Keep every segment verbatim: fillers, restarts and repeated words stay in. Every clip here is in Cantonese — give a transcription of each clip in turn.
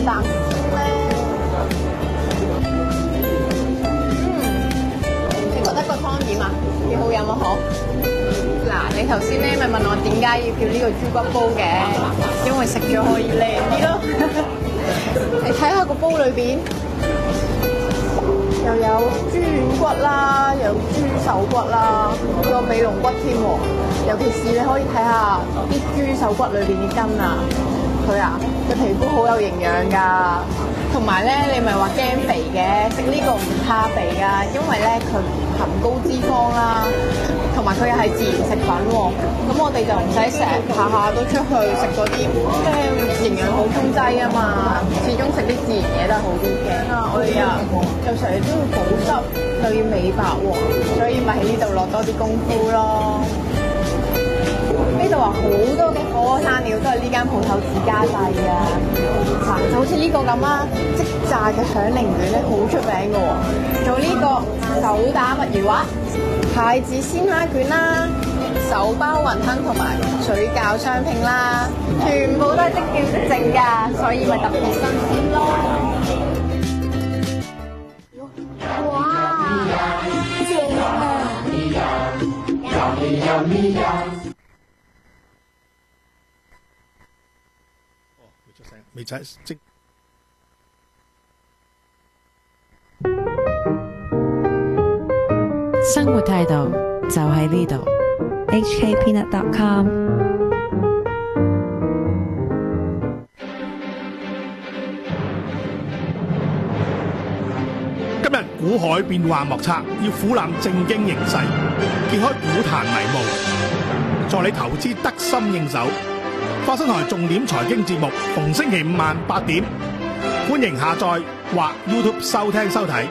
白咧。嗯，你覺得個湯點啊幾好飲啊？嗬？嗱，你頭先咧咪問我點解要叫呢個豬骨煲嘅？因為食咗可以靚啲咯。你睇下個煲裏邊又有豬軟骨啦，有豬手骨啦，有個尾龍骨添喎。尤其是你可以睇下啲豬手骨裏邊啲筋啊，佢啊嘅皮膚好有營養㗎。同埋咧，你咪話驚肥嘅，食呢個唔怕肥㗎，因為咧佢含高脂肪啦，同埋佢又係自然食品喎。咁我哋就唔使成日下下都出去食嗰啲咩營養補充劑啊嘛，始終食啲自然嘢都係好啲嘅。啊，我哋啊就成日都要保濕，又要美白喎，所以咪喺呢度落多啲功夫咯。呢度話好多嘅火鍋餐料都係呢間鋪頭自家製嘅，嗱就好似呢個咁啦，即炸嘅響鈴卷咧好出名嘅喎，做呢個手打墨魚滑、蟹子鮮蝦卷啦、手包雲吞同埋水餃雙拼啦，全部都係即叫即整㗎，所以咪特別新鮮咯。哇！正啊！ 未仔即生活態度就喺呢度 ，H K peanut dot com。 今日股海變幻莫測，要俯覽正經形勢，揭開股壇迷霧，助你投資得心應手。花生台重點財經節目，逢星期五晚八點，歡迎下載或 YouTube 收聽收睇。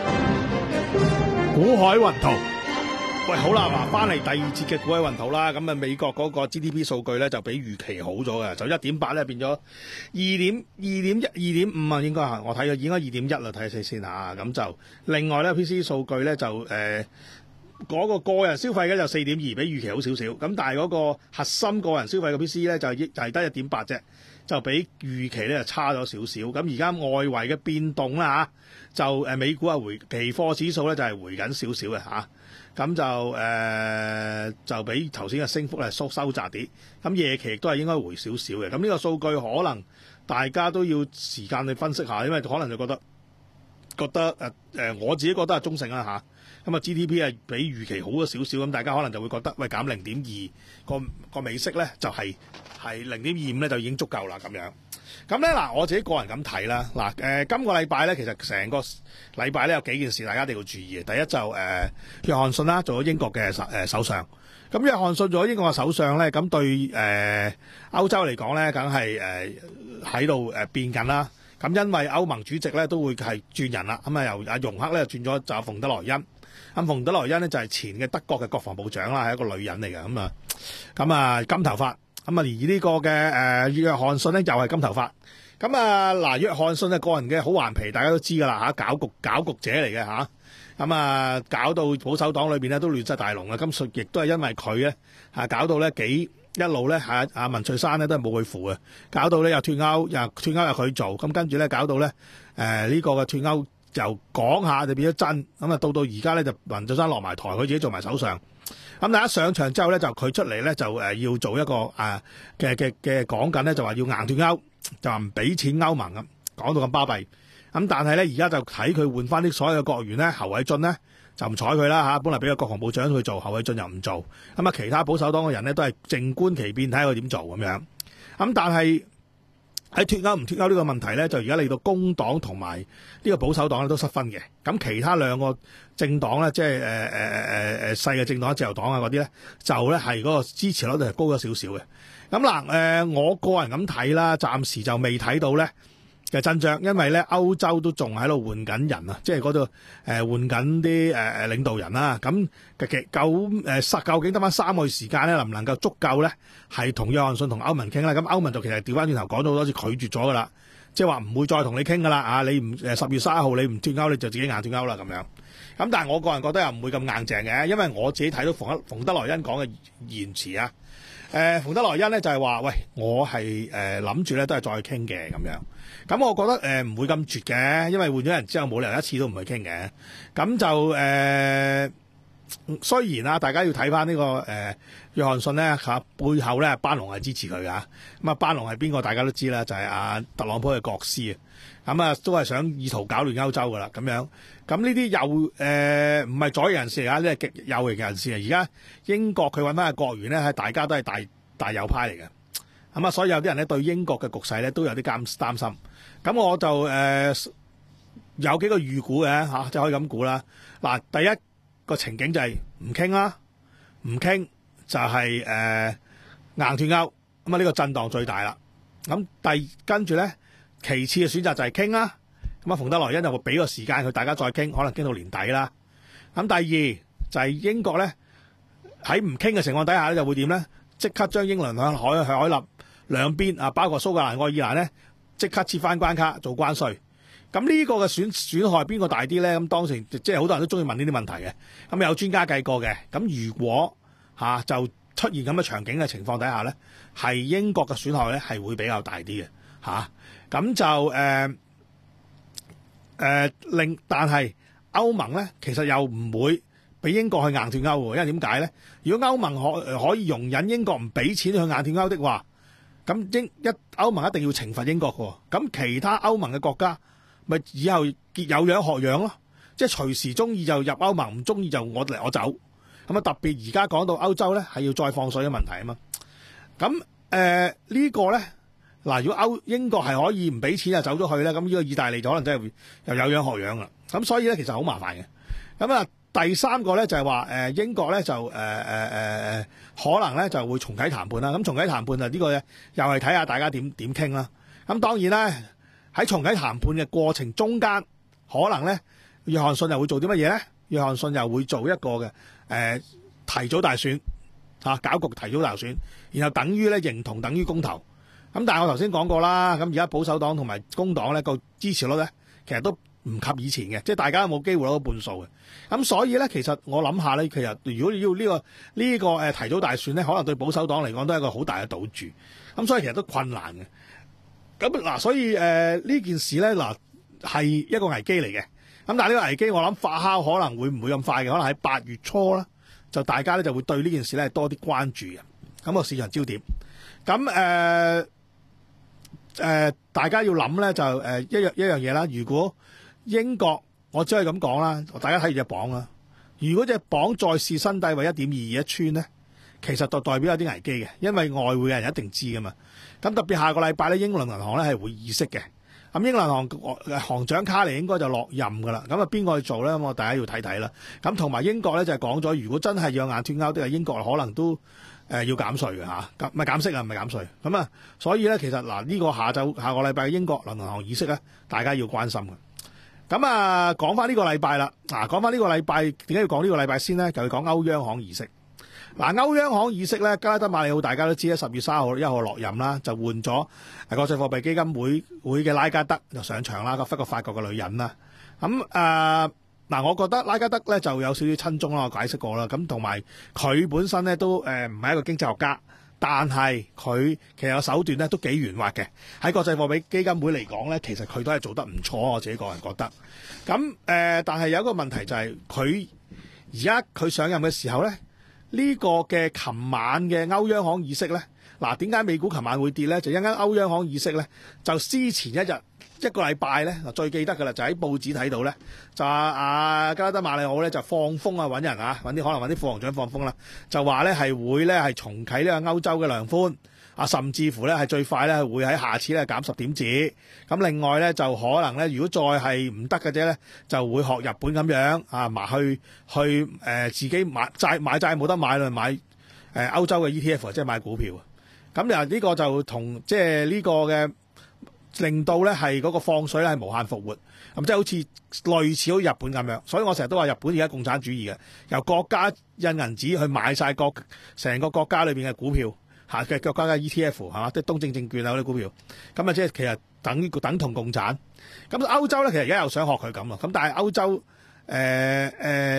股海雲圖，喂，好啦，嗱，翻嚟第二節嘅股海雲圖啦。咁啊，美國嗰個 G D P 數據咧就比預期好咗嘅，就一點八咧變咗二點二點一二點五啊，應該係我睇嘅，應該二點一啦，睇下先嚇。咁就另外咧 P C 數據咧就誒。呃嗰個個人消費嘅就四點二，比預期好少少。咁但係嗰個核心個人消費嘅 P C 咧就係就係得一點八啫，就比預期咧就差咗少少。咁而家外圍嘅變動啦嚇，就誒美股啊回期貨指數咧就係回緊少少嘅嚇。咁就誒、呃、就比頭先嘅升幅咧收收窄啲。咁夜期亦都係應該回少少嘅。咁呢個數據可能大家都要時間去分析下，因為可能就覺得覺得誒誒、呃、我自己覺得係中性啦嚇。咁啊 G D P 係比預期好咗少少，咁大家可能就會覺得喂減零點二個個美息咧就係係零點二五咧就已經足夠啦咁樣。咁咧嗱，我自己個人咁睇啦，嗱誒、呃、今個禮拜咧其實成個禮拜咧有幾件事大家一定要注意嘅。第一就誒、呃、約翰遜啦做咗英國嘅首誒首相，咁約翰遜做咗英國嘅首相咧，咁對誒、呃、歐洲嚟講咧，梗係誒喺度誒變緊啦。咁因為歐盟主席咧都會係轉人啦，咁啊由阿容克咧轉咗就馮德萊恩。咁馮德萊恩咧就係前嘅德國嘅國防部長啦，係一個女人嚟嘅，咁啊咁啊金頭髮，咁啊而呢個嘅誒約翰遜咧又係金頭髮，咁啊嗱約翰遜嘅個人嘅好頑皮，大家都知㗎啦嚇，搞局搞局者嚟嘅嚇，咁啊搞到保守黨裏邊咧都亂晒大龍啊，今次亦都係因為佢咧嚇搞到咧幾一路咧嚇阿文翠珊咧都係冇佢扶嘅，搞到咧又脫歐又脫歐又佢做，咁跟住咧搞到咧誒呢個嘅脫歐。就講下就變咗真，咁啊到到而家咧就文翠珊落埋台，佢自己做埋首相。咁但係一上場之後咧，就佢出嚟咧就誒要做一個誒嘅嘅嘅講緊咧，就話要硬脫歐，就話唔俾錢歐盟咁，講到咁巴閉。咁但係咧而家就睇佢換翻啲所有嘅國員咧，侯偉俊咧就唔睬佢啦嚇，本來俾個國防部長去做，侯偉俊又唔做。咁啊其他保守黨嘅人咧都係靜觀其變，睇下佢點做咁樣。咁但係喺脫歐唔脫歐呢個問題咧，就而家嚟到工黨同埋呢個保守黨咧都失分嘅。咁其他兩個政黨咧，即係誒誒誒誒誒細嘅政黨、自由黨啊嗰啲咧，就咧係嗰個支持率就係高咗少少嘅。咁嗱誒，我個人咁睇啦，暫時就未睇到咧嘅真章，因為咧歐洲都仲喺度換緊人啊，即係嗰度誒換緊啲誒誒領導人啦。咁其實究誒究竟得翻三個月時間咧，能唔能夠足夠咧？係同約翰遜同歐盟傾啦。咁歐盟就其實調翻轉頭講咗好多次拒絕咗噶啦，即係話唔會再同你傾噶啦啊！你唔誒十月三十號你唔脫歐，你就自己硬脫歐啦咁樣。咁但係我個人覺得又唔會咁硬淨嘅，因為我自己睇到馮德萊恩講嘅言辭啊。誒、 誒馮德萊恩咧就係話，喂，我係誒諗住咧都係再傾嘅咁樣。咁我覺得誒唔、呃、會咁絕嘅，因為換咗人之後冇理由一次都唔去傾嘅。咁就誒、呃、雖然啊，大家要睇翻呢個誒、呃、約翰遜咧嚇背後咧班農係支持佢噶。咁啊班農係邊個大家都知啦，就係、是、阿、啊、特朗普嘅國師啊。咁啊都係想意圖搞亂歐洲噶啦咁樣。咁呢啲右誒唔係左翼人士啊，呢係極右翼人士啊。而家英國佢揾翻嘅國員咧，係大家都係大大右派嚟嘅。咁啊，所以有啲人咧對英國嘅局勢咧都有啲擔擔心。咁我就誒、呃、有幾個預估嘅嚇，即係可以咁估啦。嗱，第一個情景就係唔傾啦，唔傾就係、是、誒、呃、硬脫歐。咁啊，呢個震盪最大啦。咁第跟住咧，其次嘅選擇就係傾啦。咁啊，馮德萊恩就會俾個時間佢大家再傾，可能傾到年底啦。咁第二就係英國咧喺唔傾嘅情況底下咧，就會點咧？即刻將英倫向海海峽兩邊啊，包括蘇格蘭、愛爾蘭咧，即刻切翻關卡做關稅。咁呢個嘅損損害邊個大啲咧？咁當時即係好多人都中意問呢啲問題嘅。咁有專家計過嘅。咁如果嚇、啊、就出現咁嘅場景嘅情況底下咧，係英國嘅損害咧係會比較大啲嘅嚇。咁、啊、就誒誒、呃呃、令，但係歐盟咧其實又唔會俾英國去硬脫歐喎。因為點解咧？如果歐盟可可以容忍英國唔俾錢去硬脫歐的話，咁英一歐盟一定要懲罰英國嘅。咁其他歐盟嘅國家咪以後結有樣學樣咯，即係隨時中意就入歐盟，唔中意就我嚟我走。咁啊特別而家講到歐洲咧係要再放水嘅問題啊嘛。咁誒、呃這個、呢個咧嗱，如果歐英國係可以唔俾錢就走咗去咧，咁呢個意大利就可能真係又有樣學樣啦。咁所以咧其實好麻煩嘅。咁啊第三個咧就係話誒英國咧就誒誒誒可能咧就會重啟談判啦。咁重啟談判啊呢個又係睇下大家點點傾啦。咁當然啦，喺重啟談判嘅過程中間，可能咧約翰遜又會做啲乜嘢咧？約翰遜又會做一個嘅誒、呃、提早大選嚇、啊，搞局提早大選，然後等於咧認同等於公投。咁但係我頭先講過啦，咁而家保守黨同埋工黨咧個支持率咧其實都唔及以前嘅，即係大家冇機會攞到半數嘅。咁所以咧，其實我諗下咧，其實如果要呢、呢個呢、呢個誒提早大選咧，可能對保守黨嚟講都係一個好大嘅賭注。咁所以其實都困難嘅。咁嗱，所以誒呢、呃、件事咧嗱係一個危機嚟嘅。咁但係呢個危機我諗發酵可能會唔會咁快嘅？可能喺八月初啦，就大家咧就會對呢件事咧多啲關注嘅。咁、個市場焦點。咁誒誒，大家要諗咧就誒、呃、一樣一樣嘢啦。如果英國我只係咁講啦，大家睇住隻鎊啦。如果隻鎊再試新低為一點二二一穿咧，其實就代表有啲危機嘅，因為外匯嘅人一定知噶嘛。咁特別下個禮拜咧，英倫銀行咧係會議息嘅。咁英倫銀行行長卡尼應該就落任噶啦。咁啊邊個去做咧？咁我大家要睇睇啦。咁同埋英國咧就係講咗，如果真係要硬脫歐，都係英國可能都誒、呃、要減稅嘅嚇，咁唔係減息啊，唔係減稅。咁啊，所以咧其實嗱呢、呢個下晝下個禮拜英國銀行議息咧，大家要關心嘅。咁啊，講翻呢個禮拜啦。嗱，講翻呢個禮拜點解要講呢個禮拜先咧？就要講歐央行議息。嗱，歐央行議息咧，加拉德馬里奧大家都知咧，十月三號一號落任啦，就換咗國際貨幣基金會會嘅拉加德就上場啦，個一個法國嘅女人啦。咁誒嗱，我覺得拉加德咧就有少少親中啦，我解釋過啦。咁同埋佢本身咧都誒唔係一個經濟學家。但係佢其實有手段咧都幾圓滑嘅，喺國際貨幣基金會嚟講咧，其實佢都係做得唔錯，我自己個人覺得。咁誒、呃，但係有一個問題就係佢而家佢上任嘅時候咧，呢、這個嘅琴晚嘅歐央行議息咧，嗱點解美股琴晚會跌咧？就因為歐央行議息咧，就之前一日一個禮拜咧，最記得㗎啦，就喺報紙睇到咧，就阿阿加拉德馬里奧咧就放風啊，揾人啊，揾啲可能揾啲副行長放風啦，就話咧係會咧係重啟呢個歐洲嘅量寬啊，甚至乎咧係最快咧係會喺下次咧減十點子。咁另外咧就可能咧，如果再係唔得嘅啫咧，就會學日本咁樣啊，埋去去誒、呃、自己買債買債冇得買啦，買誒、呃、歐洲嘅 E T F 即係買股票。咁又呢個就同即係呢個嘅。令到咧係嗰個放水咧係無限復活，咁即係好似類似好似日本咁樣，所以我成日都話日本而家共產主義嘅，由國家印銀紙去買晒國成個國家裏邊嘅股票嚇嘅國家嘅 E T F 係嘛，即係東證證券啊嗰啲股票，咁啊即係其實等於等同共產。咁歐洲咧其實而家又想學佢咁啊，咁但係歐洲誒誒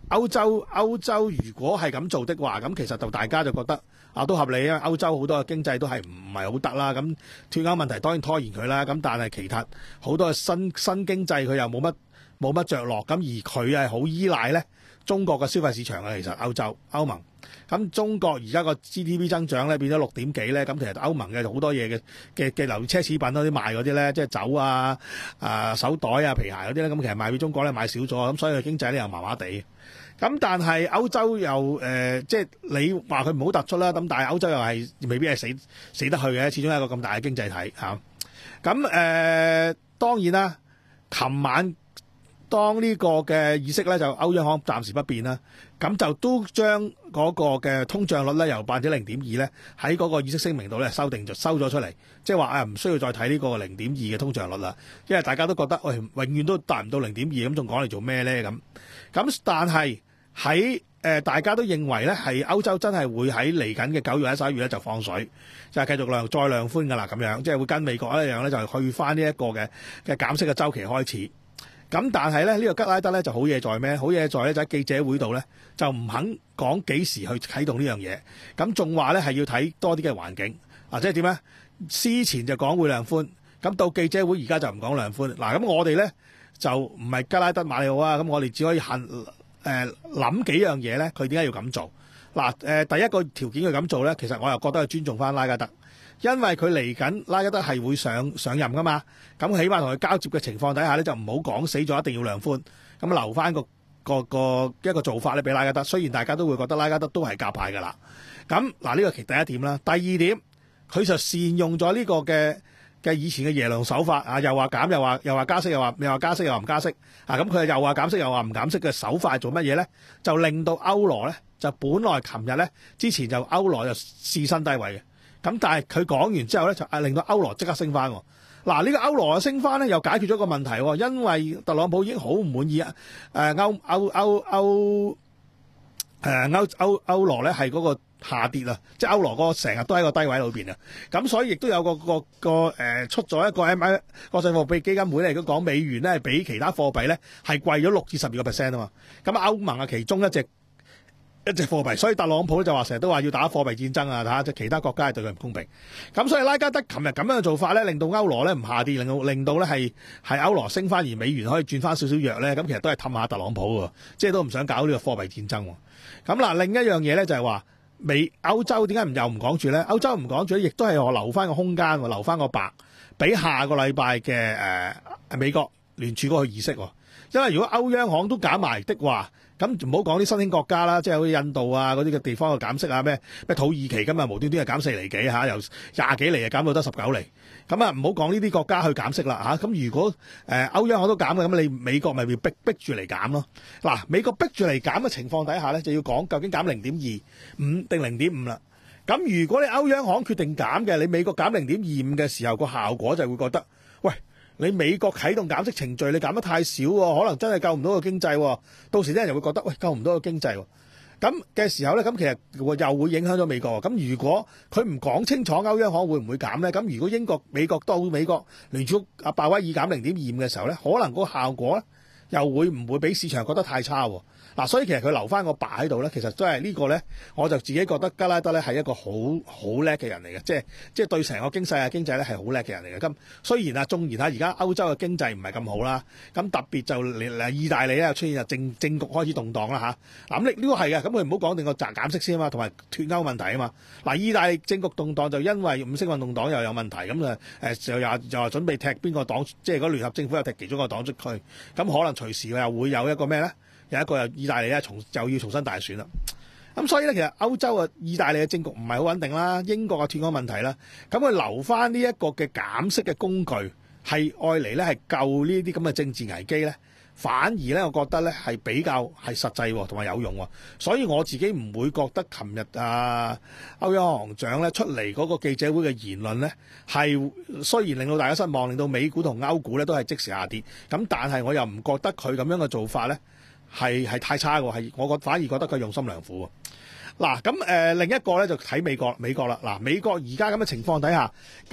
歐洲歐洲如果係咁做的話，咁其實就大家就覺得啊都合理啊。歐洲好多嘅經濟都係唔係好得啦，咁脫歐問題當然拖延佢啦。咁但係其他好多嘅新新經濟佢又冇乜冇乜着落，咁而佢係好依賴咧中國嘅消費市場啊。其實歐洲歐盟咁中國而家個 G D P 增長咧變咗六點幾咧，咁其實歐盟嘅好多嘢嘅嘅嘅流奢侈品嗰啲賣嗰啲咧，即係酒啊、啊手袋啊、皮鞋嗰啲咧，咁其實賣俾中國咧買少咗，咁所以佢經濟咧又麻麻地。咁但係歐洲又誒、呃，即係你話佢唔好突出啦，咁但係歐洲又係未必係死死得去嘅，始終係一個咁大嘅經濟體嚇。咁、啊、誒、呃、當然啦，琴晚當呢個嘅議息咧就歐央行暫時不變啦，咁就都將嗰個嘅通脹率咧由百分之零點二咧喺嗰個議息聲明度咧修訂就收咗出嚟，即係話啊唔需要再睇呢個零點二嘅通脹率啦，因為大家都覺得喂、哎、永遠都達唔到零點二，咁仲講嚟做咩咧咁？咁但係喺誒大家都認為咧係歐洲真係會喺嚟緊嘅九月或者十一月咧就放水，就係繼續量再量寬㗎啦，咁樣即係會跟美國一樣咧就去翻呢一個嘅嘅減息嘅週期開始。咁但係咧呢、呢個吉拉德咧就好嘢在咩？好嘢在咧就喺記者會度咧就唔肯講幾時去啟動呢樣嘢，咁仲話咧係要睇多啲嘅環境，或者點咧？之前就講會量寬，咁到記者會而家就唔講量寬。嗱咁我哋咧就唔係吉拉德馬里奧啊，咁我哋只可以限誒諗幾樣嘢咧，佢點解要咁做？嗱誒、呃、第一個條件佢咁做咧，其實我又覺得係尊重翻拉加德。因為佢嚟緊拉加德係會上上任噶嘛，咁起碼同佢交接嘅情況底下咧，就唔好講死咗一定要量寬，咁留翻個個個一個做法咧俾拉加德。雖然大家都會覺得拉加德都係鴿派噶啦，咁嗱呢個其第一點啦。第二點，佢就善用咗呢個嘅嘅以前嘅耶倫手法啊，又話減又話又話加息又話又話加息又話唔加息啊，咁佢又話減息又話唔減息嘅手法係做乜嘢咧？就令到歐羅咧就本來琴日咧之前就歐羅就試新低位嘅。咁但係佢講完之後咧，就令到歐羅即刻升翻。嗱，呢個歐羅升翻咧，又解決咗個問題，因為特朗普已經好唔滿意啊。誒歐歐歐歐誒歐歐歐羅咧係嗰個下跌啊，即係歐羅嗰個成日都喺個低位裏邊啊。咁所以亦都有個個個誒出咗一個 M I 國際貨幣基金會咧，都講美元咧係比其他貨幣咧係貴咗六至十二個 percent 啊嘛。咁歐盟係其中一隻。一隻貨幣，所以特朗普就話成日都話要打貨幣戰爭啊，嚇！即係其他國家係對佢唔公平。咁所以拉加德琴日咁樣嘅做法咧，令到歐羅咧唔下跌，令到令到咧係係歐羅升翻，而美元可以轉翻少少弱咧。咁其實都係氹下特朗普喎，即係都唔想搞呢個貨幣戰爭。咁嗱，另一樣嘢咧就係話美歐洲點解唔又唔講住咧？歐洲唔講住，亦都係我留翻個空間，留翻個白，俾下個禮拜嘅誒美國聯儲局去議息。因為如果歐央行都減埋的話，咁唔好講啲新興國家啦，即係好似印度啊嗰啲嘅地方嘅減息啊，咩咩土耳其今日無端端係減四厘幾嚇，由廿幾厘啊減到得十九厘，咁啊唔好講呢啲國家去減息啦嚇。咁如果誒歐央行都減嘅，咁你美國咪要逼逼住嚟減咯？嗱，美國逼住嚟減嘅情況底下咧，就要講究竟減零點二五定零點五啦。咁如果你歐央行決定減嘅，你美國減零點二五嘅時候，個效果就會覺得，喂。你美國啟動減息程序，你減得太少喎，可能真係救唔到個經濟。到時啲人就會覺得，喂，救唔到個經濟。咁嘅時候咧，咁其實又會影響咗美國。咁如果佢唔講清楚歐央行會唔會減咧？咁如果英國、美國到美國聯儲阿鮑威爾減零點二五嘅時候咧，可能個效果咧又會唔會俾市場覺得太差？嗱、啊，所以其實佢留翻個白喺度咧，其實都係呢個咧，我就自己覺得吉拉德咧係一個好好叻嘅人嚟嘅，即係即係對成個經濟啊經濟咧係好叻嘅人嚟嘅。咁雖然啊，縱然啊，而家歐洲嘅經濟唔係咁好啦，咁特別就嚟意大利咧出現啊政政局開始動盪啦嚇。嗱咁呢呢個係嘅，咁佢唔好講定個減減息先啊嘛，同埋脫歐問題啊嘛。嗱、啊，意大利政局動盪就因為五星運動黨又有問題，咁啊誒就又又話準備踢邊個黨，即係嗰個聯合政府又踢其中一個黨出去，咁可能隨時又會有一個咩咧？有一個又意大利咧，重又要重新大選啦。咁所以咧，其實歐洲啊、意大利嘅政局唔係好穩定啦，英國嘅脫歐問題啦，咁佢留翻呢一個嘅減息嘅工具，係愛嚟咧係救呢啲咁嘅政治危機咧，反而咧我覺得咧係比較係實際同埋有用喎。所以我自己唔會覺得琴日啊歐央行長咧出嚟嗰個記者會嘅言論咧係雖然令到大家失望，令到美股同歐股咧都係即時下跌，咁但係我又唔覺得佢咁樣嘅做法咧。係係太差喎，係我覺反而覺得佢用心良苦喎。嗱咁誒另一個咧就睇美國美國啦。嗱美國而家咁嘅情況底下，咁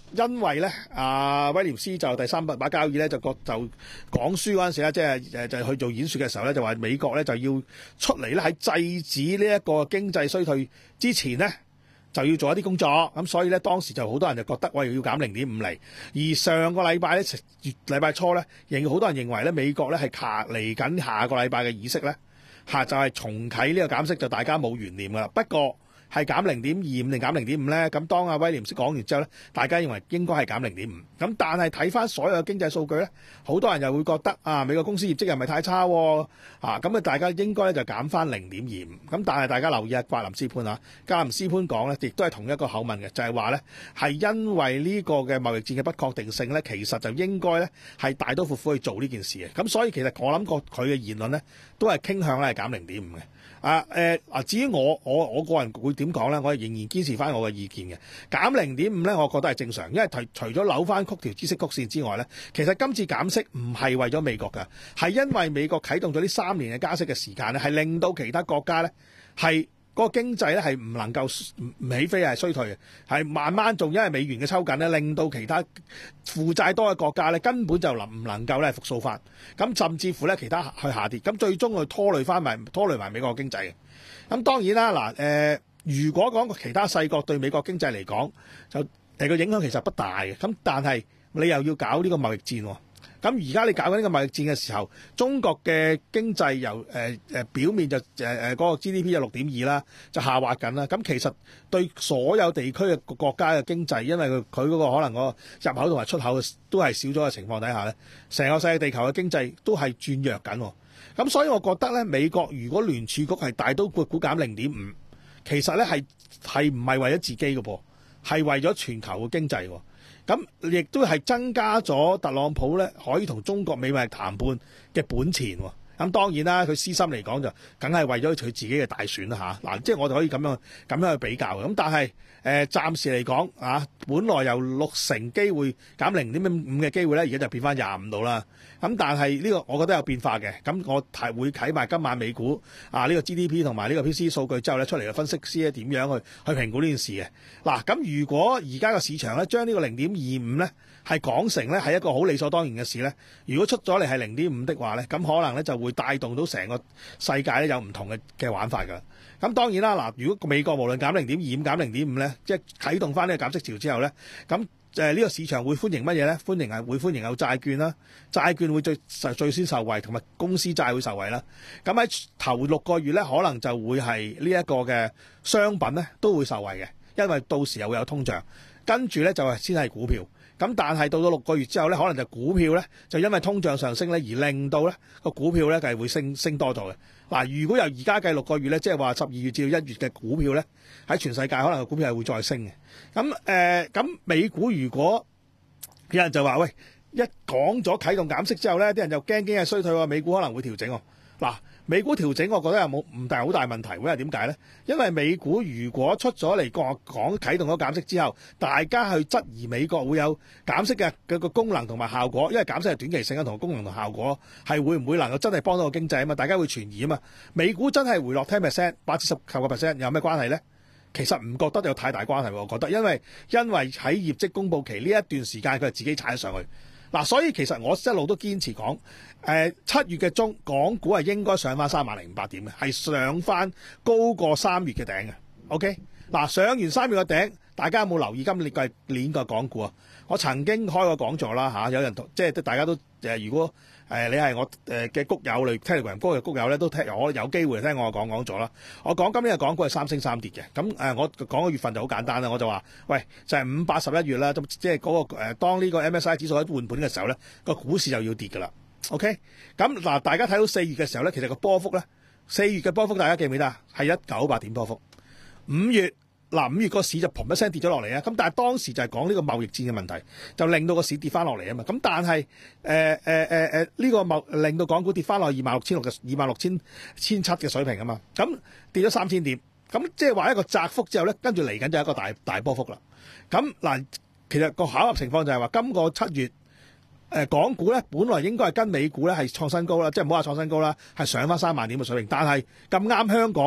因為咧，阿威廉斯就第三把交椅咧，就個就講書嗰陣時咧，即係誒就去做演說嘅時候咧，就話美國咧就要出嚟咧喺制止呢一個經濟衰退之前咧，就要做一啲工作。咁所以咧，當時就好多人就覺得喂要減零點五厘。而上個禮拜咧，月禮拜初咧，仍好多人認為咧，美國咧係下嚟緊下個禮拜嘅議息咧，下就係重啟呢個減息，就大家冇懸念噶啦。不過係減零點二五定減零點五咧？咁當阿威廉斯講完之後咧，大家認為應該係減零點五。咁但係睇翻所有嘅經濟數據咧，好多人又會覺得啊，美國公司業績又唔係太差喎，啊咁啊，大家應該咧就減翻零點二五。咁但係大家留意下格林斯潘啊，格林斯潘講咧，亦都係同一個口吻嘅，就係話咧係因為呢個嘅貿易戰嘅不確定性咧，其實就應該咧係大刀闊斧去做呢件事嘅。咁所以其實我諗過佢嘅言論咧，都係傾向咧係減零點五嘅。啊誒啊！至於我我我個人會點講咧？我係仍然堅持翻我嘅意見嘅。減零點五咧，我覺得係正常，因為除除咗扭翻曲條孳息曲線之外咧，其實今次減息唔係為咗美國㗎，係因為美國啟動咗呢三年嘅加息嘅時間咧，係令到其他國家咧係嗰個經濟咧係唔能夠唔起飛係衰退嘅，係慢慢仲因為美元嘅抽緊咧，令到其他負債多嘅國家咧根本就能唔能夠咧復甦翻，咁甚至乎咧其他去下跌，咁最終去拖累翻埋拖累埋美國經濟嘅。咁當然啦，嗱、呃、誒，如果講其他細國對美國經濟嚟講，就誒個影響其實不大嘅。咁但係你又要搞呢個貿易戰喎。咁而家你搞緊呢個貿易戰嘅時候，中國嘅經濟由誒誒表面就誒誒嗰個 G D P 有六點二啦，就下滑緊啦。咁其實對所有地區嘅國家嘅經濟，因為佢佢嗰個可能個入口同埋出口都係少咗嘅情況底下咧，成個世界地球嘅經濟都係轉弱緊。咁所以我覺得咧，美國如果聯儲局係大刀闊斧減零點五，其實咧係係唔係為咗自己嘅噃，係為咗全球嘅經濟。咁亦都係增加咗特朗普咧可以同中國美貿談判嘅本錢。咁當然啦，佢私心嚟講就梗係為咗佢自己嘅大選啦嚇。嗱，即係我哋可以咁樣咁樣去比較嘅。咁但係誒、呃、暫時嚟講啊，本來由六成機會減零點五嘅機會咧，而家就變翻廿五度啦。咁但係呢個我覺得有變化嘅。咁我係會睇埋今晚美股啊呢、呢個 G D P 同埋呢個 P C 數據之後咧出嚟嘅分析師咧點樣去去評估呢件事嘅。嗱，咁如果而家個市場咧將呢個零點二五咧係講成咧係一個好理所當然嘅事咧，如果出咗嚟係零點五的話咧，咁可能咧就會會帶動到成個世界咧有唔同嘅嘅玩法㗎。咁當然啦，嗱，如果美國無論減零點二五、減零點五咧，即係啟動翻呢個減息潮之後咧，咁誒呢個市場會歡迎乜嘢咧？歡迎係會歡迎有債券啦，債券會最最先受惠，同埋公司債會受惠啦。咁喺頭六個月咧，可能就會係呢一個嘅商品咧都會受惠嘅，因為到時又會有通脹，跟住咧就係先係股票。咁但係到咗六個月之後咧，可能就股票咧就因為通脹上升咧，而令到咧個股票咧係會升升多咗嘅。嗱，如果由而家計六個月咧，即係話十二月至到一月嘅股票咧，喺全世界可能個股票係會再升嘅。咁誒，咁、呃、美股如果有人就話喂，一講咗啟動減息之後咧，啲人就驚驚係衰退喎，美股可能會調整喎。嗱，美股調整，我覺得又冇唔大好大問題，因為點解咧？因為美股如果出咗嚟講講啟動咗減息之後，大家去質疑美國會有減息嘅嘅個功能同埋效果，因為減息係短期性嘅，同功能同效果係會唔會能夠真係幫到個經濟啊嘛？大家會存疑啊嘛。美股真係回落十 percent、八至十個 percent 有咩關係咧？其實唔覺得有太大關係，我覺得，因為因為喺業績公佈期呢一段時間，佢係自己踩咗上去。嗱，所以其實我一路都堅持講，誒、呃、七月嘅中港股係應該上翻三萬零五百點嘅，係上翻高過三月嘅頂嘅。OK，嗱，上完三月嘅頂，大家有冇留意今年嘅年個港股啊？我曾經開過講座啦嚇，有人即係大家都誒，如果誒、呃、你係我誒嘅谷友嚟，Telegram 高嘅谷友咧，都聽我有機會聽我講講座啦。我講今年嘅港股係三升三跌嘅，咁誒我講個月份就好簡單啦，我就話喂就係五八十一月啦，即係嗰個誒當呢個 M S I 指數喺換盤嘅時候咧，個股市就要跌㗎啦。OK，咁嗱大家睇到四月嘅時候咧，其實個波幅咧，四月嘅波幅大家記唔記得啊？係一九八點波幅，五月。嗱，五月個市就砰一聲跌咗落嚟啊！咁但係當時就係講呢個貿易戰嘅問題，就令到個市跌翻落嚟啊嘛。咁但係誒誒誒誒呢個貿令到港股跌翻落二萬六千六嘅二萬六千千七嘅水平啊嘛。咁跌咗三千點，咁即係話一個窄幅之後咧，跟住嚟緊就係一個大大波幅啦。咁嗱，其實個巧合情況就係話今個七月誒、呃、港股咧，本來應該係跟美股咧係創新高啦，即係唔好話創新高啦，係上翻三萬點嘅水平。但係咁啱香港咧，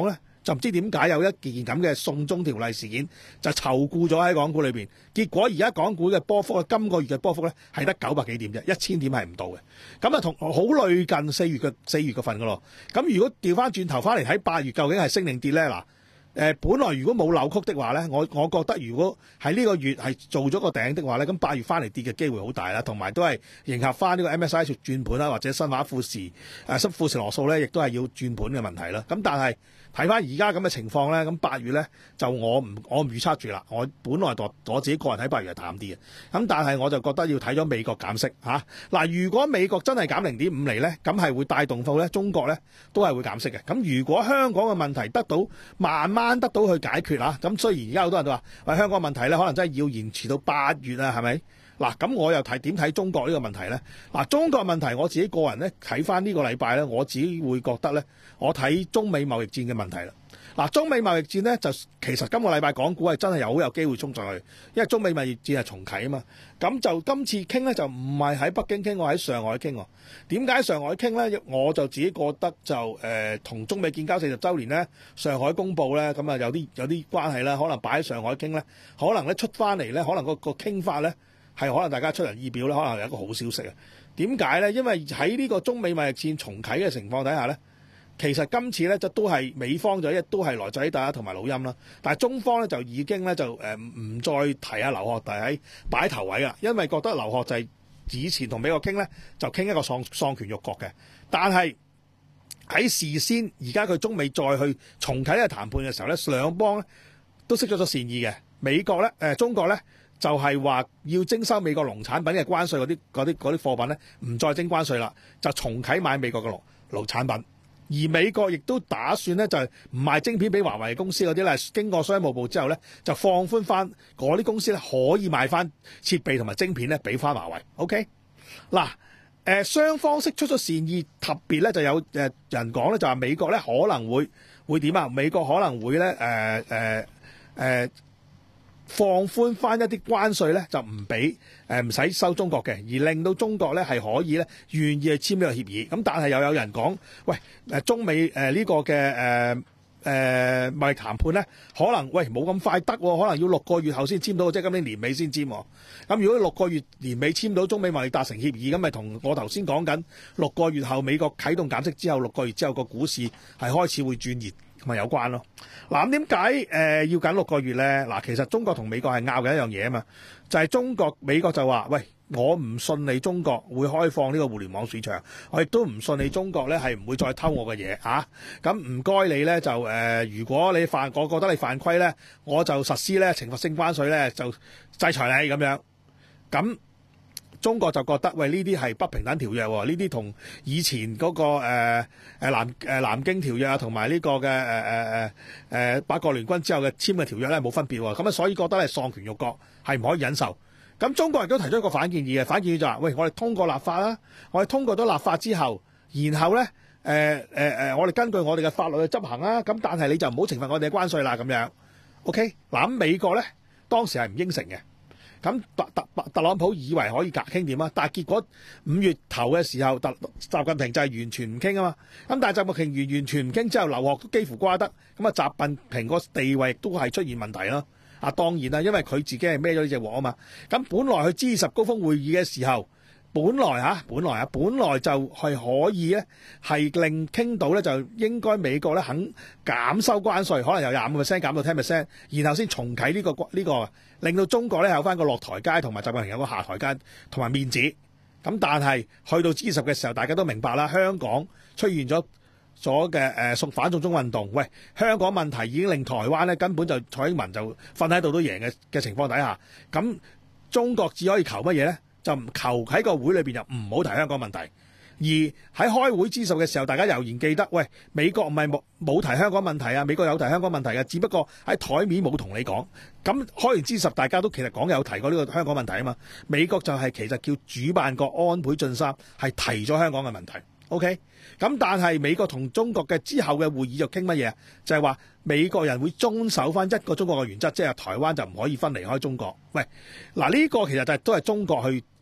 就唔知點解有一件咁嘅送中條例事件就籌固咗喺港股裏邊，結果而家港股嘅波幅，今個月嘅波幅咧係得九百幾點啫，一千點係唔到嘅。咁啊同好類近四月嘅四月嘅份噶咯。咁如果調翻轉頭翻嚟睇八月究竟係升定跌咧？嗱。誒，本來如果冇扭曲的話咧，我我覺得如果喺呢個月係做咗個頂的話咧，咁八月翻嚟跌嘅機會好大啦，同埋都係迎合翻呢個 M S I 轉盤啦，或者新華富時誒新富時羅素咧，亦都係要轉盤嘅問題啦。咁但係睇翻而家咁嘅情況咧，咁八月咧就我唔我唔預測住啦。我本來我我自己個人睇八月係淡啲嘅，咁但係我就覺得要睇咗美國減息嚇。嗱、啊，如果美國真係減零點五厘咧，咁係會帶動到咧中國咧都係會減息嘅。咁如果香港嘅問題得到慢慢得到去解決啦，咁雖然而家好多人都話喂，香港問題咧可能真係要延遲到八月啊，係咪？嗱，咁我又睇點睇中國呢個問題咧？嗱，中國問題我自己個人咧睇翻呢個禮拜咧，我自己會覺得咧，我睇中美貿易戰嘅問題啦。嗱，中美貿易戰咧就其實今個禮拜港股係真係有好有機會衝上去，因為中美貿易戰係重啟啊嘛。咁就今次傾咧就唔係喺北京傾，我喺上海傾。點解上海傾咧？我就自己覺得就誒同、呃、中美建交四十週年咧，上海公佈咧，咁啊有啲有啲關係啦，可能擺喺上海傾咧，可能咧出翻嚟咧，可能個個傾法咧。係可能大家出人意表咧，可能係一個好消息啊！點解咧？因為喺呢個中美貿易戰重啟嘅情況底下咧，其實今次咧就都係美方就一都係來自喺大家同埋老陰啦，但係中方咧就已經咧就誒唔再提下劉鶴弟喺擺頭位啦，因為覺得劉鶴就係以前同美國傾咧就傾一個喪喪權辱國嘅，但係喺事先而家佢中美再去重啟呢個談判嘅時候咧，兩方咧都釋咗咗善意嘅，美國咧誒、呃、中國咧。就係話要徵收美國農產品嘅關稅嗰啲嗰啲嗰啲貨品咧，唔再徵關稅啦，就重啟買美國嘅農農產品。而美國亦都打算咧就係唔賣晶片俾華為公司嗰啲咧，經過商務部之後咧就放寬翻嗰啲公司咧可以賣翻設備同埋晶片咧俾翻華為。OK， 嗱誒雙方釋出咗善意，特別咧就有誒人講咧就話美國咧可能會會點啊？美國可能會咧誒誒誒。呃呃呃放寬翻一啲關稅咧，就唔俾誒唔使收中國嘅，而令到中國咧係可以咧願意去簽呢個協議。咁但係又有人講，喂誒中美誒呢、呃這個嘅誒誒貿易談判咧，可能喂冇咁快得，可能要六個月後先簽到，即係今年年尾先簽。咁如果六個月年尾簽到中美貿易達成協議，咁咪同我頭先講緊六個月後美國啟動減息之後，六個月之後個股市係開始會轉熱。咪有關咯。嗱咁點解誒要緊六個月咧？嗱，其實中國同美國係拗嘅一樣嘢啊嘛，就係、是、中國美國就話：喂，我唔信你中國會開放呢個互聯網市場，我亦都唔信你中國咧係唔會再偷我嘅嘢啊。咁唔該你咧就誒、呃，如果你犯，我覺得你犯規咧，我就實施咧懲罰性關稅咧，就制裁你咁樣。咁中國就覺得喂，呢啲係不平等條約喎，呢啲同以前嗰、那個誒誒、呃、南誒南京條約啊，同埋呢個嘅誒誒誒誒八國聯軍之後嘅簽嘅條約咧冇分別喎，咁啊所以覺得咧喪權辱國係唔可以忍受。咁中國亦都提出一個反建議嘅，反建議就話、是：喂，我哋通過立法啦，我哋通過咗立法之後，然後咧誒誒誒，我哋根據我哋嘅法律去執行啦。咁但係你就唔好懲罰我哋嘅關稅啦，咁樣。OK，嗱咁美國咧當時係唔應承嘅。咁特特特朗普以為可以夾傾掂啊，但係結果五月頭嘅時候，特習近平就係完全唔傾啊嘛。咁但係習近平完完全唔傾之後，劉鶴都幾乎瓜得，咁啊習近平個地位亦都係出現問題咯。啊當然啦，因為佢自己係孭咗呢隻鑊啊嘛。咁本來去 G 二十高峰會議嘅時候，本來嚇，本來啊，本來就係可以咧，係令傾到咧，就應該美國咧肯減收關稅，可能由廿五個 percent 減到 ten percent， 然後先重啟呢個呢個，令到中國咧有翻個落台階，同埋習近平有個下台階，同埋面子。咁但係去到 G 二十嘅時候，大家都明白啦，香港出現咗咗嘅誒送反送中運動，喂，香港問題已經令台灣咧根本就蔡英文就瞓喺度都贏嘅嘅情況底下，咁中國只可以求乜嘢咧？就唔求喺個會裏邊就唔好提香港問題，而喺開會之數嘅時候，大家悠然記得，喂，美國唔係冇冇提香港問題啊，美國有提香港問題嘅，只不過喺台面冇同你講。咁開完 G 十，大家都其實講有提過呢個香港問題啊嘛。美國就係其實叫主辦國安倍晉三係提咗香港嘅問題。OK，咁但係美國同中國嘅之後嘅會議就傾乜嘢？就係話美國人會遵守翻一個中國嘅原則，即係台灣就唔可以分離開中國。喂，嗱呢個其實就係都係中國去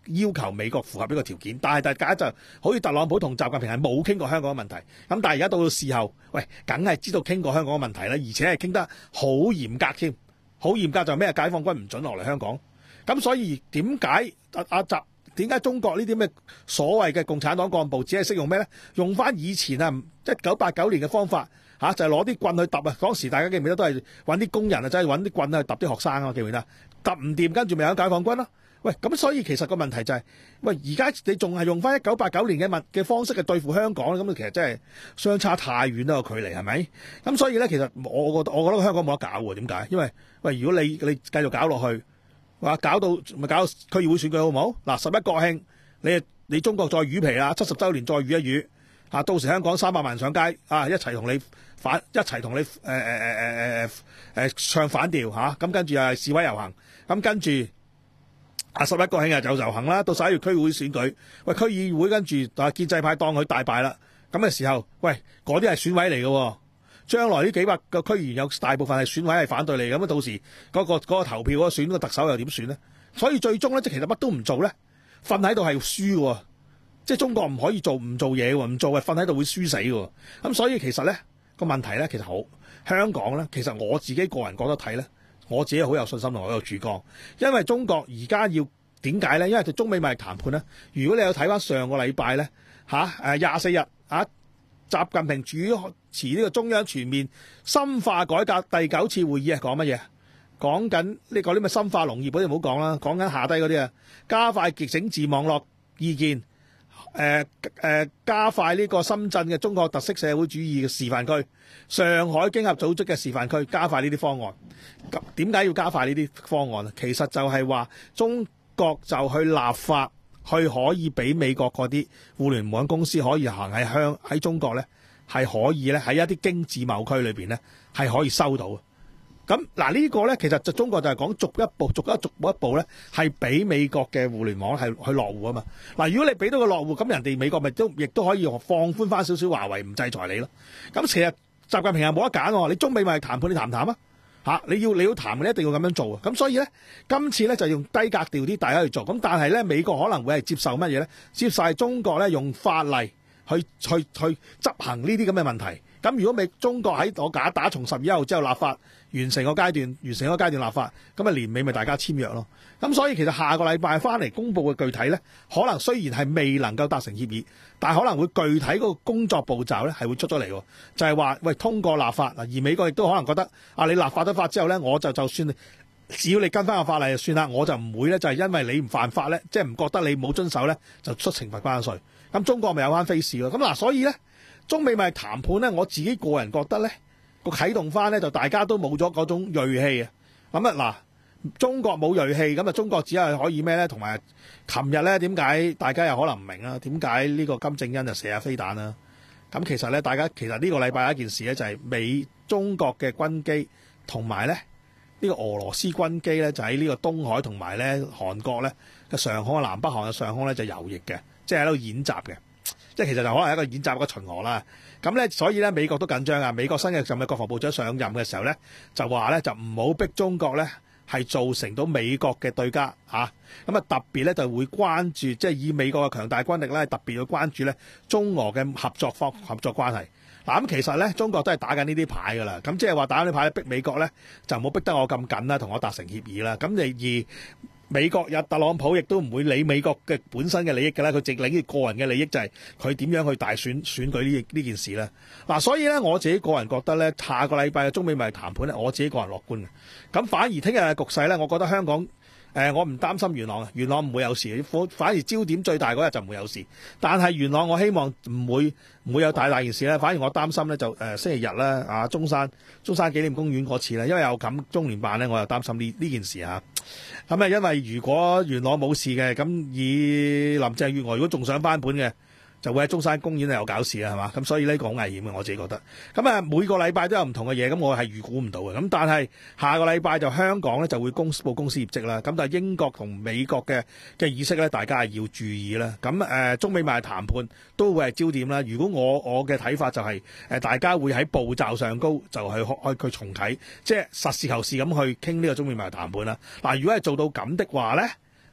要求美國符合呢個條件，但係大家就好似特朗普同習近平係冇傾過香港嘅問題，咁但係而家到到事後，喂，梗係知道傾過香港嘅問題啦，而且係傾得好嚴格添，好嚴格就咩解放軍唔准落嚟香港，咁所以點解阿阿習點解中國呢啲咩所謂嘅共產黨幹部只係識用咩咧？用翻以前啊一九八九年嘅方法。嚇、啊、就係攞啲棍去揼啊！嗰時大家記唔記得都係揾啲工人啊，真係揾啲棍去揼啲學生啊，記唔記得？揼唔掂，跟住咪有解放軍咯。喂，咁所以其實個問題就係、是，喂，而家你仲係用翻一九八九年嘅物嘅方式去對付香港咧，咁其實真係相差太遠啦個距離，係咪？咁所以咧，其實我覺得我覺得香港冇得搞喎。點解？因為喂，如果你你繼續搞落去，話搞到咪搞區議會選舉好唔好？嗱，十一國慶，你你中國再魚皮啦，七十週年再魚一魚。啊！到時香港三百萬上街啊，一齊同你反，一齊同你誒誒誒誒誒誒唱反調嚇。咁、啊、跟住啊示威遊行，咁、啊、跟住啊十一國慶日就遊行啦。到十一月區議會選舉，喂區議會跟住啊建制派當佢大敗啦。咁嘅時候，喂嗰啲係選委嚟嘅喎。將來呢幾百個區議員有大部分係選委係反對你，咁啊到時嗰、嗰個嗰、嗰個投票嗰個選、嗰個特首又點選呢？所以最終咧，即其實乜都唔做咧，瞓喺度係輸喎。即係中國唔可以做唔做嘢喎，唔做係瞓喺度會輸死喎。咁所以其實咧個問題咧其實好，香港咧其實我自己個人覺得睇咧，我自己好有信心同我有主張，因為中國而家要點解咧？因為佢中美貿易談判咧，如果你有睇翻上個禮拜咧嚇誒廿四日啊，習近平主持呢個中央全面深化改革第九次會議係講乜嘢？講緊呢個啲咩深化農業嗰啲唔好講啦，講緊下低嗰啲啊，加快極整治網絡意見。誒、呃、誒、呃，加快呢個深圳嘅中國特色社會主義嘅示範區，上海經合組織嘅示範區，加快呢啲方案。咁點解要加快呢啲方案呢？其實就係話中國就去立法，去可以俾美國嗰啲互聯網公司可以行喺香喺中國呢，係可以咧喺一啲經自貿區裏邊呢，係可以收到。咁嗱呢個咧，其實就中國就係講逐一步、逐一逐步一步咧，係俾美國嘅互聯網係去落戶啊嘛。嗱，如果你俾到個落戶，咁人哋美國咪都亦都可以放寬翻少少華為唔制裁你咯。咁其實習近平係冇得揀喎，你中美咪談判，你談唔談啊？嚇，你要你要談，你一定要咁樣做啊。咁所以咧，今次咧就用低格調啲大家去做。咁但係咧，美國可能會係接受乜嘢咧？接受係中國咧用法例去去去執行呢啲咁嘅問題。咁如果美中國喺我假打從十月一號之後立法完成個階段，完成個階段立法，咁啊年尾咪大家簽約咯。咁所以其實下個禮拜翻嚟公佈嘅具體咧，可能雖然係未能夠達成協議，但係可能會具體嗰個工作步驟咧係會出咗嚟喎。就係話喂，通過立法嗱，而美國亦都可能覺得啊，你立法咗法之後咧，我就就算只要你跟翻個法例就算啦，我就唔會咧就係因為你唔犯法咧，即係唔覺得你冇遵守咧，就出懲罰關稅。咁中國咪有翻 face 咯。咁嗱，所以咧。中美貿易談判咧，我自己個人覺得咧，個啟動翻咧就大家都冇咗嗰種銳氣啊！咁啊嗱，中國冇銳氣，咁啊中國只係可以咩咧？同埋琴日咧，點解大家又可能唔明啊？點解呢個金正恩就射下飛彈啦？咁其實咧，大家其實呢個禮拜有一件事咧，就係美中國嘅軍機同埋咧呢個俄羅斯軍機咧，就喺呢個東海同埋咧韓國咧嘅上空，南北韓嘅上空咧就游弋嘅，即係喺度演習嘅。即係其實就可能係一個演習一個巡邏啦，咁咧所以咧美國都緊張啊！美國新嘅任嘅國防部長上任嘅時候咧，就話咧就唔好逼中國咧係造成到美國嘅對家嚇，咁啊特別咧就會關注，即係以美國嘅強大軍力咧特別去關注咧中俄嘅合作方合作關係。嗱咁其實咧中國都係打緊呢啲牌㗎啦，咁即係話打緊啲牌逼美國咧就唔好逼得我咁緊啦，同我達成協議啦。咁你而美國有特朗普亦都唔會理美國嘅本身嘅利益㗎啦，佢淨理個人嘅利益就係佢點樣去大選選舉呢呢件事啦。嗱、啊，所以咧我自己個人覺得咧，下個禮拜嘅中美貿易談判咧，我自己個人樂觀嘅。咁反而聽日嘅局勢咧，我覺得香港誒、呃，我唔擔心元朗啊，元朗唔會有事，反而焦點最大嗰日就唔會有事。但係元朗我希望唔會唔會有大大件事咧，反而我擔心咧就誒、呃、星期日咧啊中山中山紀念公園嗰次咧，因為有咁中聯辦咧，我又擔心呢呢件事嚇。咁啊，因為如果元朗冇事嘅，咁以林鄭月娥如果仲想翻盤嘅，就會喺中山公園有搞事啦，係嘛？咁所以呢個好危險嘅，我自己覺得。咁啊，每個禮拜都有唔同嘅嘢，咁我係預估唔到嘅。咁但係下個禮拜就香港咧就會公佈公司業績啦。咁但係英國同美國嘅嘅議息咧，大家係要注意啦。咁誒、呃，中美貿易談判都會係焦點啦。如果我我嘅睇法就係、是、誒，大家會喺步驟上高就係開開佢重啟，即係實事求是咁去傾呢個中美貿易談判啦。嗱，如果係做到咁的話咧。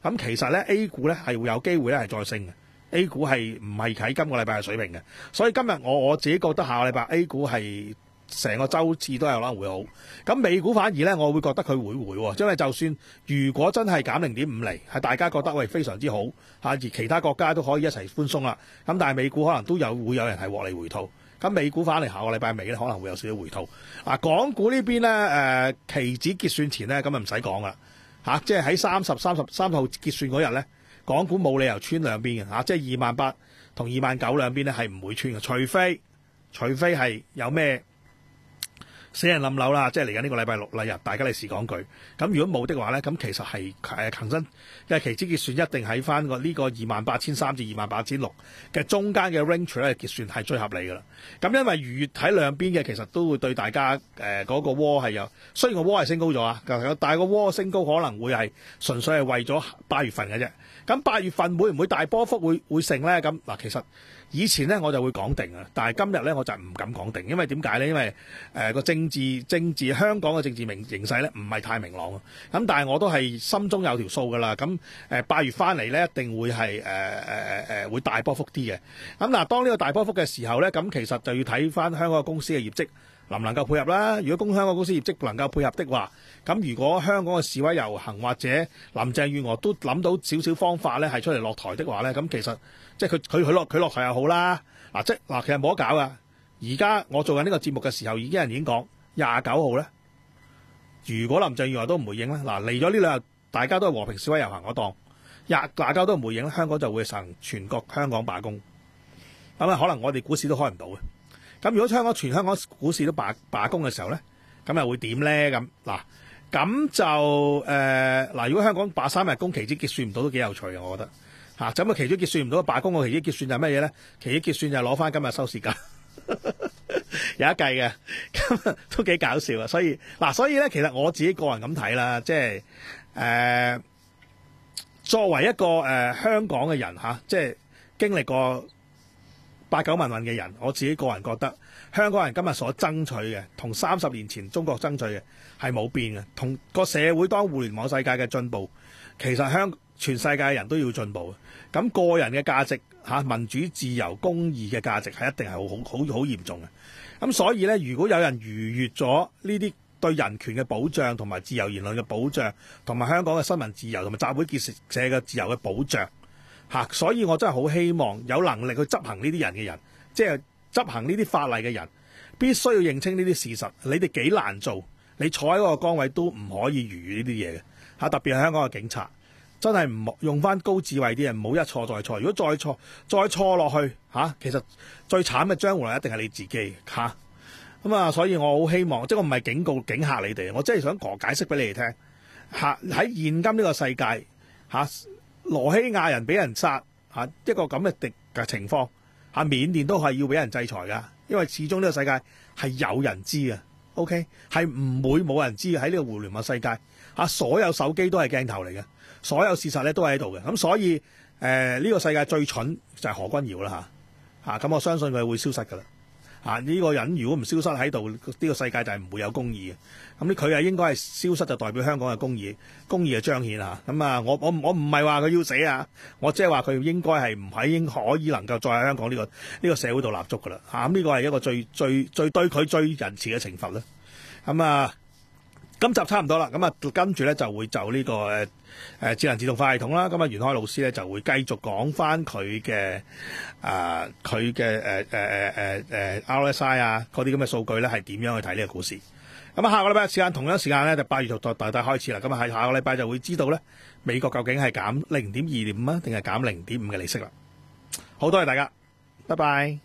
咁其實咧 A 股咧係會有機會咧係再升嘅。A 股係唔係喺今個禮拜嘅水平嘅，所以今日我我自己覺得下個禮拜 A 股係成個週次都有可能會好。咁美股反而咧，我會覺得佢會回喎，因為就算如果真係減零點五厘，係大家覺得喂非常之好嚇，而其他國家都可以一齊寬鬆啦。咁但係美股可能都有會有人係獲利回吐。咁美股翻嚟下個禮拜尾咧，可能會有少少回吐。啊，港股呢邊咧誒、呃、期指結算前咧，咁啊唔使講啦嚇，即係喺三十、三十、三十號結算嗰日咧。港股冇理由穿兩邊嘅嚇，即係二萬八同二萬九兩邊咧係唔會穿嘅，除非除非係有咩死人冧樓啦，即係嚟緊呢個禮拜六禮日，大家利是講句。咁如果冇的話咧，咁其實係誒恒生，因為期指結算一定喺翻個呢個二萬八千三至二萬八千六嘅中間嘅 range 咧結算係最合理㗎啦。咁因為如月睇兩邊嘅，其實都會對大家誒嗰、呃那個窩係有，雖然個窩係升高咗啊，但係個窩升高可能會係純粹係為咗八月份嘅啫。咁八月份會唔會大波幅會會成咧？咁嗱，其實以前咧我就會講定啊，但係今日咧我就唔敢講定，因為點解咧？因為誒個、呃、政治政治香港嘅政治明形勢咧唔係太明朗啊。咁但係我都係心中有條數㗎啦。咁誒八月翻嚟咧，一定會係誒誒誒會大波幅啲嘅。咁嗱，當呢個大波幅嘅時候咧，咁其實就要睇翻香港公司嘅業績能唔能夠配合啦。如果公香港公司業績能夠配合的話，咁如果香港嘅示威遊行或者林鄭月娥都諗到少少方法咧，係出嚟落台的話咧，咁其實即係佢佢佢落佢落台又好啦。嗱，即係嗱，其實冇得搞噶。而家我做緊呢個節目嘅時候，已經有人已經講廿九號咧，如果林鄭月娥都唔回應咧，嗱嚟咗呢兩日，大家都係和平示威遊行嗰檔，廿大家都唔回應咧，香港就會成全國香港罷工。咁啊，可能我哋股市都開唔到嘅。咁如果香港全香港股市都罷罷工嘅時候咧，咁又會點咧？咁嗱。咁就誒嗱、呃，如果香港罷三日工，期指結算唔到都幾有趣嘅，我覺得嚇。咁啊，期指結算唔到，罷工個期指結算就係乜嘢咧？期指結算就係攞翻今日收市價，有一計嘅，咁都幾搞笑啊！所以嗱，所以咧，其實我自己個人咁睇啦，即係誒、呃、作為一個誒、呃、香港嘅人嚇，即係經歷過八九民運嘅人，我自己個人覺得香港人今日所爭取嘅，同三十年前中國爭取嘅係冇變嘅。同個社會當互聯網世界嘅進步，其實香全世界嘅人都要進步嘅。咁個人嘅價值嚇，民主自由公義嘅價值係一定係好好好好嚴重嘅。咁所以咧，如果有人逾越咗呢啲對人權嘅保障同埋自由言論嘅保障，同埋香港嘅新聞自由同埋集會結社嘅自由嘅保障嚇，所以我真係好希望有能力去執行呢啲人嘅人，即係執行呢啲法例嘅人，必須要認清呢啲事實。你哋幾難做，你坐喺嗰個崗位都唔可以逾越呢啲嘢嘅嚇。特別係香港嘅警察，真係唔好用翻高智慧啲人，唔好一錯再錯。如果再錯再錯落去嚇，其實最慘嘅將來一定係你自己嚇。咁啊，所以我好希望，即係我唔係警告警嚇你哋，我真係想講解釋俾你哋聽嚇。喺現今呢個世界嚇，羅興亞人俾人殺嚇，一個咁嘅敵嘅情況嚇，緬甸都係要俾人制裁噶，因為始終呢個世界係有人知嘅 ，OK 係唔會冇人知嘅。喺呢個互聯網世界嚇，所有手機都係鏡頭嚟嘅，所有事實咧都喺度嘅。咁所以誒呢、呃呢個世界最蠢就係何君堯啦嚇嚇，咁我相信佢會消失噶啦。啊！呢、這個人如果唔消失喺度，呢、這個世界就係唔會有公義嘅。咁咧佢係應該係消失就代表香港嘅公義，公義嘅彰顯啊！咁啊，我我我唔係話佢要死啊，我即係話佢應該係唔喺應可以能夠再喺香港呢、這個呢、這個社會度立足噶啦。嚇、啊！咁、這、呢個係一個最最最對佢最仁慈嘅懲罰啦。咁啊，今集差唔多啦。咁啊，跟住咧就會就呢、這個誒誒智能自動化系統啦。咁啊，袁開老師咧就會繼續講翻佢嘅啊佢嘅誒誒誒誒誒 R S I 啊嗰啲咁嘅數據咧係點樣去睇呢個股市。咁啊，下個禮拜時間同樣時間咧就八月就大大大開始啦。咁啊，喺下個禮拜就會知道咧美國究竟係減零點二點五啊，定係減零點五嘅利息啦。好多謝大家，拜拜。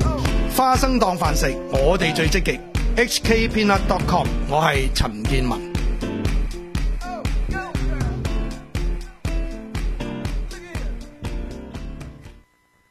花生當飯食，我哋最積極。H K Peanut dot com， 我係陳建文。